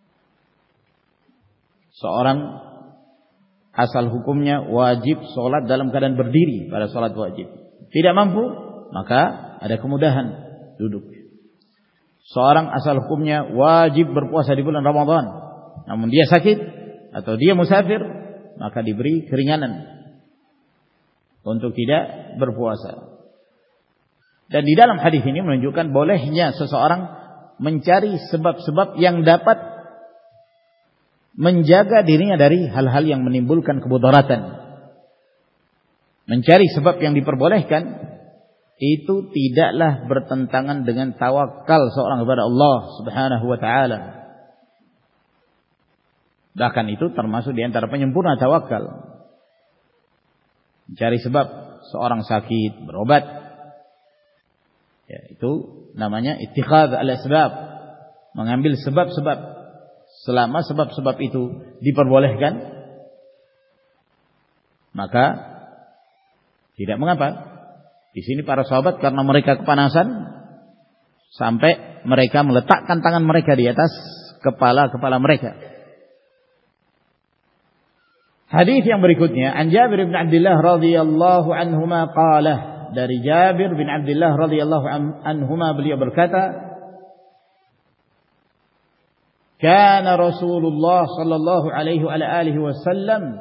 Seorang asal hukumnya wajib sholat dalam keadaan berdiri pada sholat wajib. Tidak mampu, maka ada kemudahan duduk. Seorang asal hukumnya wajib berpuasa di bulan Ramadan, namun dia sakit atau dia musafir, maka diberi keringanan untuk tidak berpuasa. Dan di dalam hadis ini menunjukkan bolehnya seseorang mencari sebab-sebab yang dapat menjaga dirinya dari hal-hal yang menimbulkan kemudaratan. Mencari sebab yang diperbolehkan itu tidaklah bertentangan dengan tawakal seorang kepada Allah Subhanahu wa taala. Bahkan itu termasuk di antara penyempurna tawakal. Mencari sebab seorang sakit berobat, ya, itu namanya ittikhadz al-asbab, mengambil sebab-sebab. Selama sebab-sebab itu diperbolehkan, maka tidak mengapa. Di sini para sahabat karena mereka kepanasan sampai mereka meletakkan tangan mereka di atas kepala-kepala mereka. Hadis yang berikutnya, an Jabir bin Abdullah radhiyallahu anhuma qala, dari Jabir bin Abdullah radhiyallahu anhuma beliau berkata, kana Rasulullah sallallahu alaihi wa alihi wasallam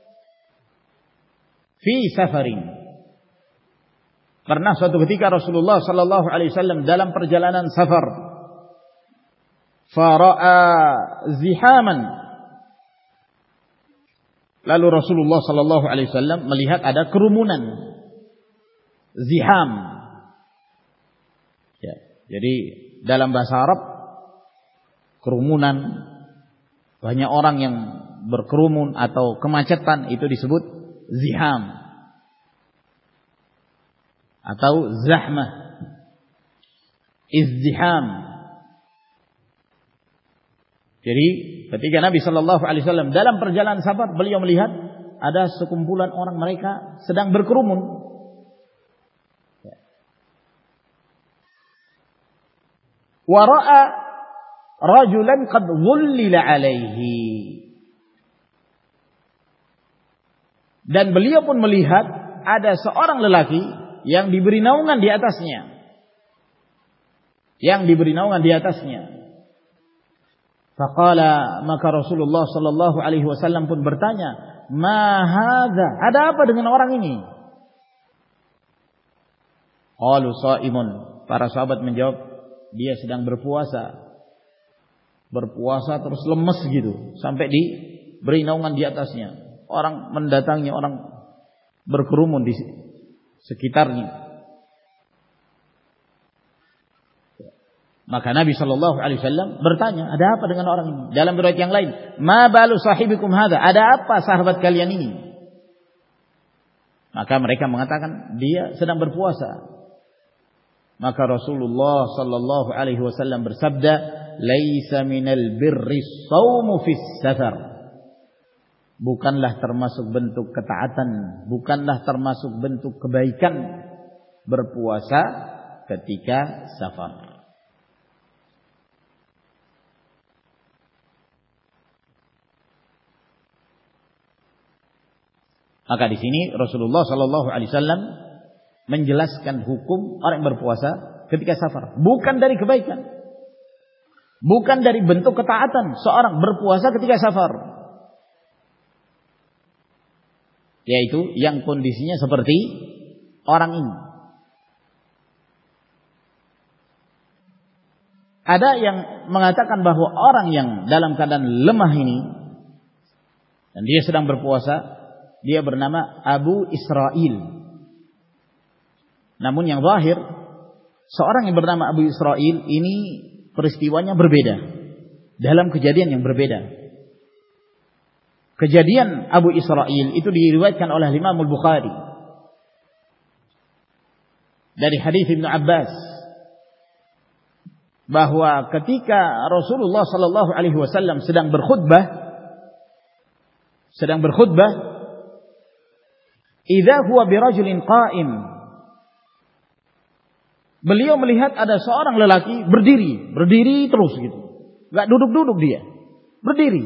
fi safarin. Pernah suatu ketika Rasulullah sallallahu alaihi wasallam dalam perjalanan safar, fara'a zihaman. Lalu Rasulullah sallallahu alaihi wasallam melihat ada kerumunan, ziham. Ya, jadi dalam bahasa Arab, kerumunan, banyak orang yang berkerumun atau kemacetan itu disebut ziham atau zahmah, izdiham. Jadi ketika Nabi sallallahu alaihi wasallam dalam perjalanan safar, beliau melihat ada sekumpulan orang mereka sedang berkerumun. Wa ra'a rajulan qad dhullila alaihi. Dan beliau pun melihat ada seorang lelaki yang diberi naungan di atasnya. Yang diberi naungan di atasnya. Faqala, maka Rasulullah sallallahu alaihi wasallam pun bertanya, "Ma hadza? Ada apa dengan orang ini?" Qalu shaimun. Para sahabat menjawab, dia sedang berpuasa. Berpuasa terus lemes gitu sampai diberi naungan di atasnya. Orang mendatangi, orang berkerumun di sekitarnya. Maka Nabi Shallallahu Alaihi Wasallam bertanya, ada apa dengan orang ini? Dalam riwayat yang lain, ma balu sahibikum hada? Ada apa sahabat kalian ini? Maka mereka mengatakan dia sedang berpuasa. Maka Rasulullah Shallallahu Alaihi Wasallam bersabda, laisa minal birri shaumu fis safar. Bukanlah termasuk bentuk ketaatan, bukanlah termasuk bentuk kebaikan berpuasa ketika safar. Maka di sini Rasulullah Sallallahu Alaihi Wasallam menjelaskan hukum orang yang berpuasa ketika safar, bukan dari kebaikan, bukan dari bentuk ketaatan seorang berpuasa ketika safar, yaitu yang kondisinya seperti orang ini. Ada yang mengatakan bahwa orang yang dalam keadaan lemah ini dan dia sedang berpuasa, dia bernama Abu Israil. Namun yang zahir, seorang yang bernama Abu Israil ini peristiwanya berbeda, dalam kejadian yang berbeda. Kejadian Abu Israil itu diriwayatkan oleh Imam Al-Bukhari dari hadis Ibnu Abbas, bahwa ketika Rasulullah Sallallahu Alaihi Wasallam sedang berkhutbah, sedang berkhutbah, idza huwa birajulin qa'im, beliau melihat ada seorang lelaki berdiri, berdiri terus gitu, enggak duduk-duduk dia, berdiri.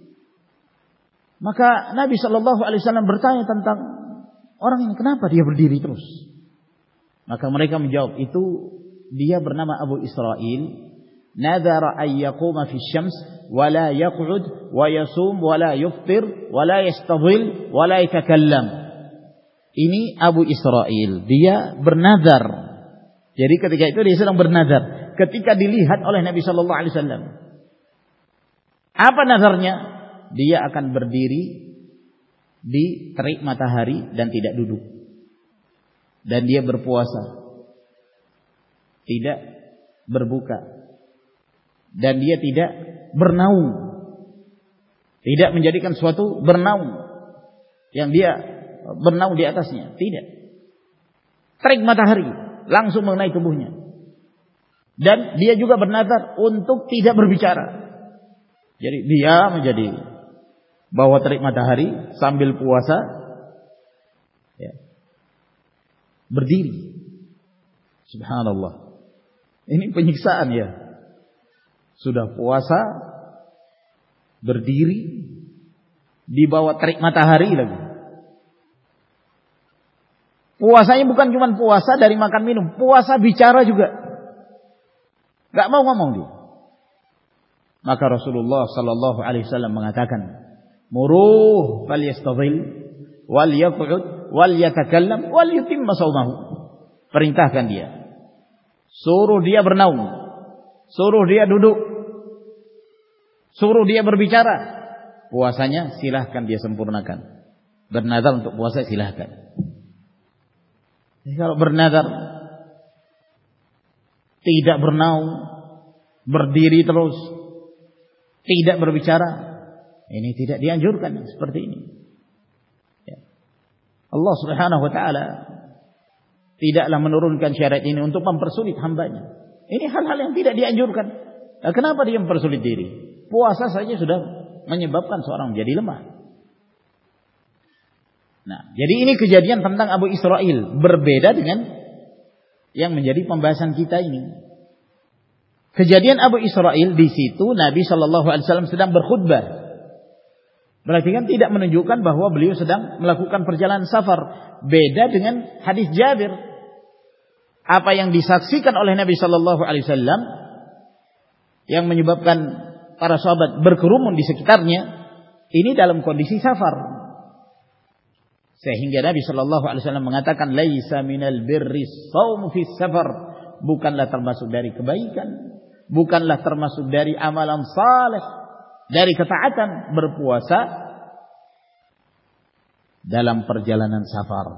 Maka Nabi Shallallahu Alaihi Wasallam bertanya tentang orang ini, kenapa dia berdiri terus? Maka mereka menjawab, itu dia bernama Abu Israil, nadhara ay yaquma fi syams wa la yaq'ud wa yasum wa la yuftir wa la yastadhil wa la yatakallam. Ini Abu Israil, dia bernazar. Jadi ketika itu dia sedang bernazar, ketika dilihat oleh Nabi Shallallahu Alaihi Wasallam. Apa nazarnya? Dia akan berdiri di terik matahari dan tidak duduk. Dan dia berpuasa, tidak berbuka, dan dia tidak bernaung, tidak menjadikan suatu bernaung yang dia bernaung di atasnya, tidak. Terik matahari langsung mengenai tubuhnya. Dan dia juga bernazar untuk tidak berbicara. Jadi dia menjadi bawah terik matahari sambil puasa, ya, berdiri. Subhanallah. Ini penyiksaan ya. Sudah puasa, berdiri di bawah terik matahari lagi. Puasanya bukan cuma puasa dari makan minum, puasa bicara juga. Gak mau ngomong dia. Maka Rasulullah Sallallahu Alaihi Wasallam mengatakan, muruh fal yastadhil wal yaq'ud wal yatakallam wal yutimma shaumahu. Perintahkan dia, suruh dia bernaung, suruh dia duduk, suruh dia berbicara. Puasanya silahkan dia sempurnakan. Bernazar untuk puasa silahkan. Kalau bernazar tidak bernaung, berdiri terus, tidak berbicara, ini tidak dianjurkan seperti ini. Ya. Allah Subhanahu Wa Taala tidaklah menurunkan syariat ini untuk mempersulit hambanya. Ini hal-hal yang tidak dianjurkan. Nah, kenapa dia mempersulit diri? Puasa saja sudah menyebabkan seorang menjadi lemah. Nah, jadi ini kejadian tentang Abu Israil, berbeda dengan yang menjadi pembahasan kita ini. kejadian Abu Israil di situ Nabi Shallallahu Alaihi Wasallam sedang berkhutbah. Berarti kan tidak menunjukkan bahwa beliau sedang melakukan perjalanan safar. Beda dengan hadis Jabir. Apa yang disaksikan oleh Nabi Shallallahu Alaihi Wasallam yang menyebabkan para sahabat berkerumun di sekitarnya, ini dalam kondisi safar. Sehingga Nabi Shallallahu Alaihi Wasallam mengatakan, "Laisa minal birri shaum fi safar." Bukanlah termasuk dari kebaikan, bukanlah termasuk dari amalan saleh, dari ketaatan berpuasa dalam perjalanan safar.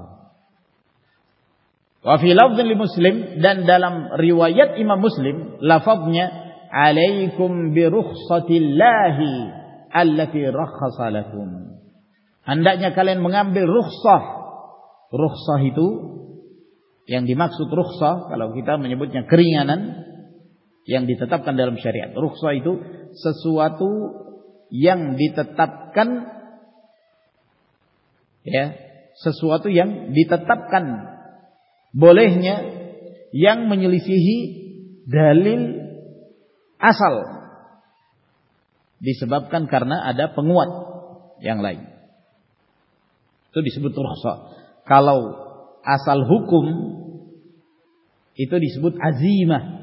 Wa fi lafdhin li Muslim, dan dalam riwayat Imam Muslim lafaznya, "Alaikum bi rukhsatillahi allati rakhasa lakum." Hendaknya kalian mengambil rukhsah. Rukhsah itu yang dimaksud rukhsah, kalau kita menyebutnya keringanan yang ditetapkan dalam syariat. Rukhsah itu sesuatu yang ditetapkan, ya, sesuatu yang ditetapkan bolehnya yang menyelisihi dalil asal, disebabkan karena ada penguat yang lain. Itu disebut rukhsah. Kalau asal hukum itu disebut azimah.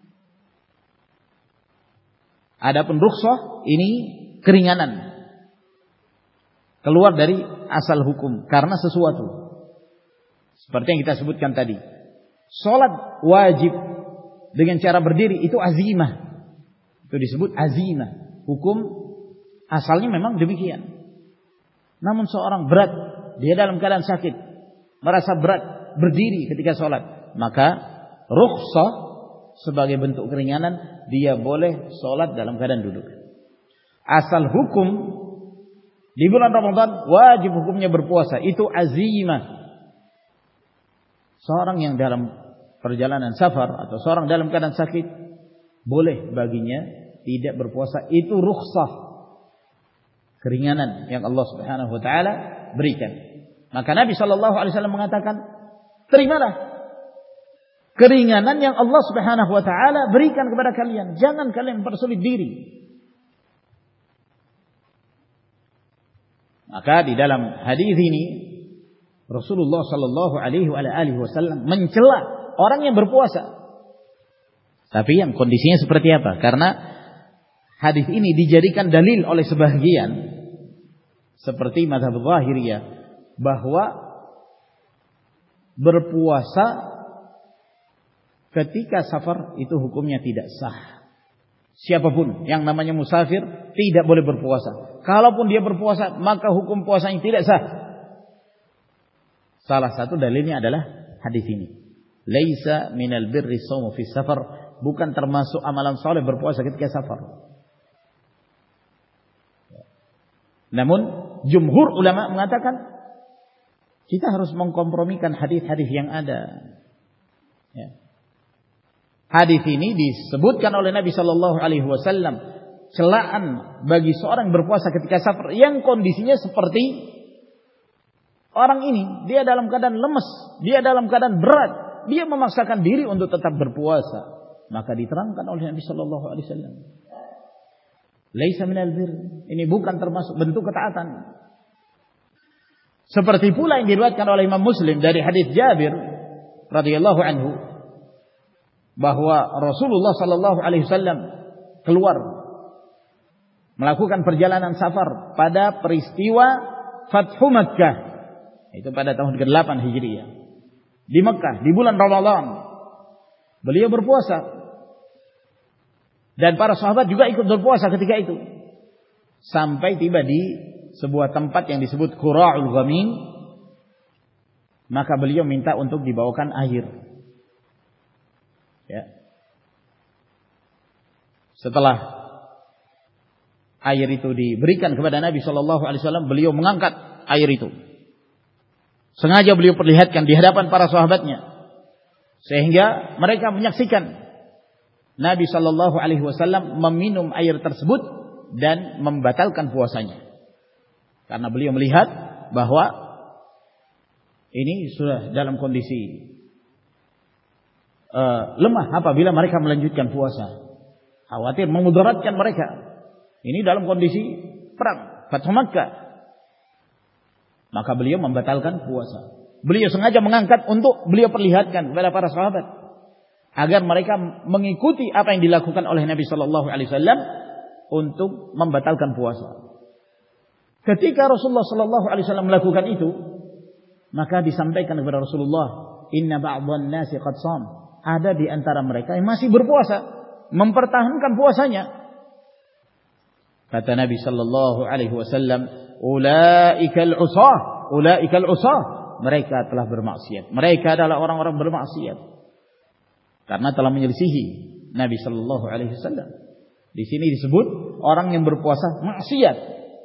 Adapun rukhsah ini keringanan, keluar dari asal hukum karena sesuatu. Seperti yang kita sebutkan tadi, salat wajib dengan cara berdiri itu azimah. Itu disebut azimah. Hukum asalnya memang demikian. Namun seorang berat, dia dalam keadaan sakit, merasa berat berdiri ketika salat, maka rukhsah sebagai bentuk keringanan, dia boleh sholat dalam keadaan duduk. Asal hukum di bulan Ramadan wajib hukumnya berpuasa, itu azimah. Seorang yang dalam perjalanan safar atau seorang dalam keadaan sakit, boleh baginya tidak berpuasa, itu rukhsah, keringanan yang Allah Subhanahu wa taala berikan. Maka Nabi sallallahu alaihi wasallam mengatakan, terimalah keringanan yang Allah Subhanahu wa taala berikan kepada kalian. Jangan kalian persulit diri. Maka di dalam hadis ini Rasulullah sallallahu alaihi wasallam mencela orang yang berpuasa. Tapi yang kondisinya seperti apa? Karena hadis ini dijadikan dalil oleh sebagian seperti mazhab Zahiriyah bahwa berpuasa ketika safar itu hukumnya tidak sah. Siapapun yang namanya musafir tidak boleh berpuasa. Kalaupun dia berpuasa, maka hukum puasanya tidak sah. Salah satu dalilnya adalah hadis ini. Laisa minal birri shaumu fi safar, bukan termasuk amalan saleh berpuasa ketika safar. Namun jumhur ulama mengatakan kita harus mengkompromikan hadis-hadis yang ada. Ya. Hadis ini disebutkan oleh Nabi Shallallahu Alaihi Wasallam celaan bagi seorang berpuasa ketika safar yang kondisinya seperti orang ini. Dia dalam keadaan lemes, dia dalam keadaan berat, dia memaksakan diri untuk tetap berpuasa. Maka diterangkan oleh Nabi Shallallahu Alaihi Wasallam, laisa minal bir, ini bukan termasuk bentuk ketaatan. Seperti pula yang diriwayatkan oleh Imam Muslim dari hadis Jabir radhiyallahu anhu, bahwa Rasulullah sallallahu alaihi wasallam keluar melakukan perjalanan safar pada peristiwa Fathu Makkah, itu pada tahun kedelapan Hijriah di Mekah di bulan Ramadan. Beliau berpuasa dan para sahabat juga ikut berpuasa ketika itu, sampai tiba di sebuah tempat yang disebut Qura'ul Ghamim. Maka beliau minta untuk dibawakan air. Ya. Setelah air itu diberikan kepada Nabi Shallallahu Alaihi Wasallam, beliau mengangkat air itu. Sengaja beliau perlihatkan di hadapan para sahabatnya, sehingga mereka menyaksikan Nabi Shallallahu Alaihi Wasallam meminum air tersebut dan membatalkan puasanya, karena beliau melihat bahwa ini sudah dalam kondisi Uh, lemah apabila mereka melanjutkan puasa. khawatir memudaratkan mereka. Ini dalam kondisi perang, Fathu Makkah. Maka beliau membatalkan puasa. Beliau sengaja mengangkat untuk beliau perlihatkan kepada para sahabat agar mereka mengikuti apa yang dilakukan oleh Nabi sallallahu alaihi wasallam untuk membatalkan puasa. Ketika Rasulullah sallallahu alaihi wasallam melakukan itu, maka disampaikan kepada Rasulullah, "Inna ba'dhan nasi qad sham." Ada di antara mereka yang masih berpuasa, mempertahankan puasanya. Kata Nabi sallallahu alaihi wasallam, "Ulaikal usah, ulaikal usah." Mereka telah bermaksiat. Mereka adalah orang-orang bermaksiat. Karena telah menyelisihi Nabi sallallahu alaihi wasallam. Di sini disebut orang yang berpuasa maksiat.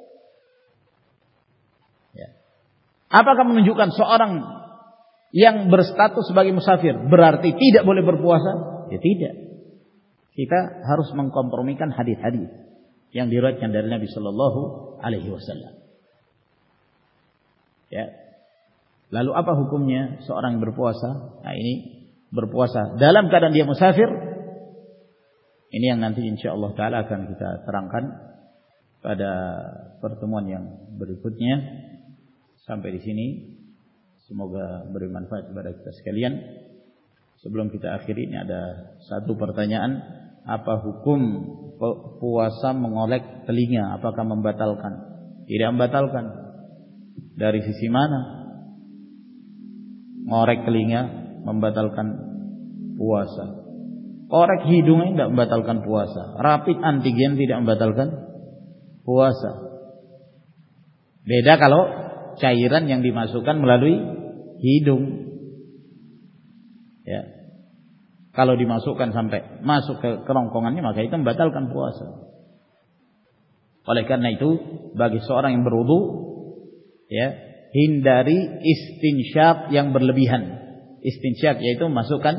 Ya. Apakah menunjukkan seorang yang berstatus sebagai musafir berarti tidak boleh berpuasa? Ya tidak. Kita harus mengkompromikan hadis-hadis yang diriwayatkan dari Nabi sallallahu alaihi wasallam. Ya. Lalu apa hukumnya seorang yang berpuasa? Nah, ini berpuasa dalam keadaan dia musafir. Ini yang nanti insyaallah taala akan kita terangkan pada pertemuan yang berikutnya. Sampai di sini semoga beri manfaat kepada kita sekalian. Sebelum kita akhiri, ini ada satu pertanyaan, apa hukum puasa mengolek telinga? Apakah membatalkan? Tidak membatalkan. Dari sisi mana? Ngorek telinga membatalkan puasa. Korek hidungnya tidak membatalkan puasa. Rapid antigen tidak membatalkan puasa. Beda kalau cairan yang dimasukkan melalui hidung. Ya. Kalau dimasukkan sampai masuk ke kerongkongannya, maka itu membatalkan puasa. Oleh karena itu, bagi seorang yang berwudu, ya, hindari istinsyak yang berlebihan. Istinsyak yaitu masukkan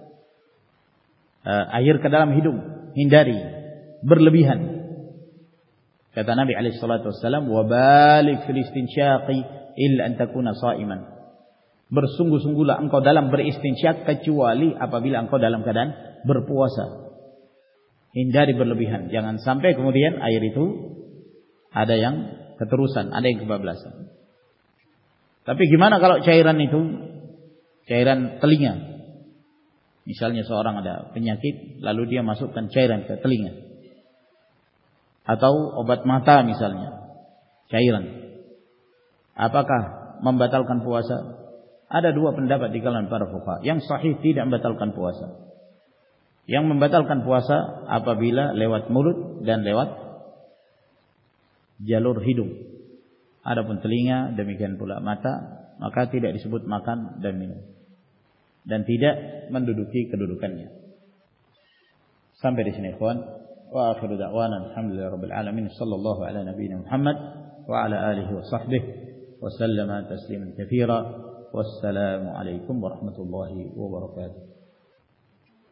uh, air ke dalam hidung. Hindari berlebihan. Kata Nabi alaihi salatu wasallam, "Wa balik fil istinsyaqi illa an takuna sha'iman." Bersungguh-sungguhlah engkau dalam beristinsyak kecuali apabila engkau dalam keadaan berpuasa. Hindari berlebihan. Jangan sampai kemudian air itu ada yang keterusan, ada yang kebablasan. Tapi gimana kalau cairan itu, cairan telinga? Misalnya seorang ada penyakit, lalu dia masukkan cairan ke telinga. Atau obat mata misalnya, cairan. Apakah membatalkan puasa? Ada dua pendapat di kalangan para fuqaha. Yang sahih tidak membatalkan puasa. Yang membatalkan puasa apabila lewat mulut dan lewat jalur hidung. Adapun telinga, demikian pula mata, maka tidak disebut makan dan minum. Dan tidak menduduki kedudukannya. Sampai di sini ikhwan. Wa akhiru da'wana alhamdulillahirabbil alamin. Sallallahu ala nabiyina Muhammad wa ala alihi wa sahbihi wa sallama tasliman katsira. Wassalamu alaikum warahmatullahi wabarakatuh.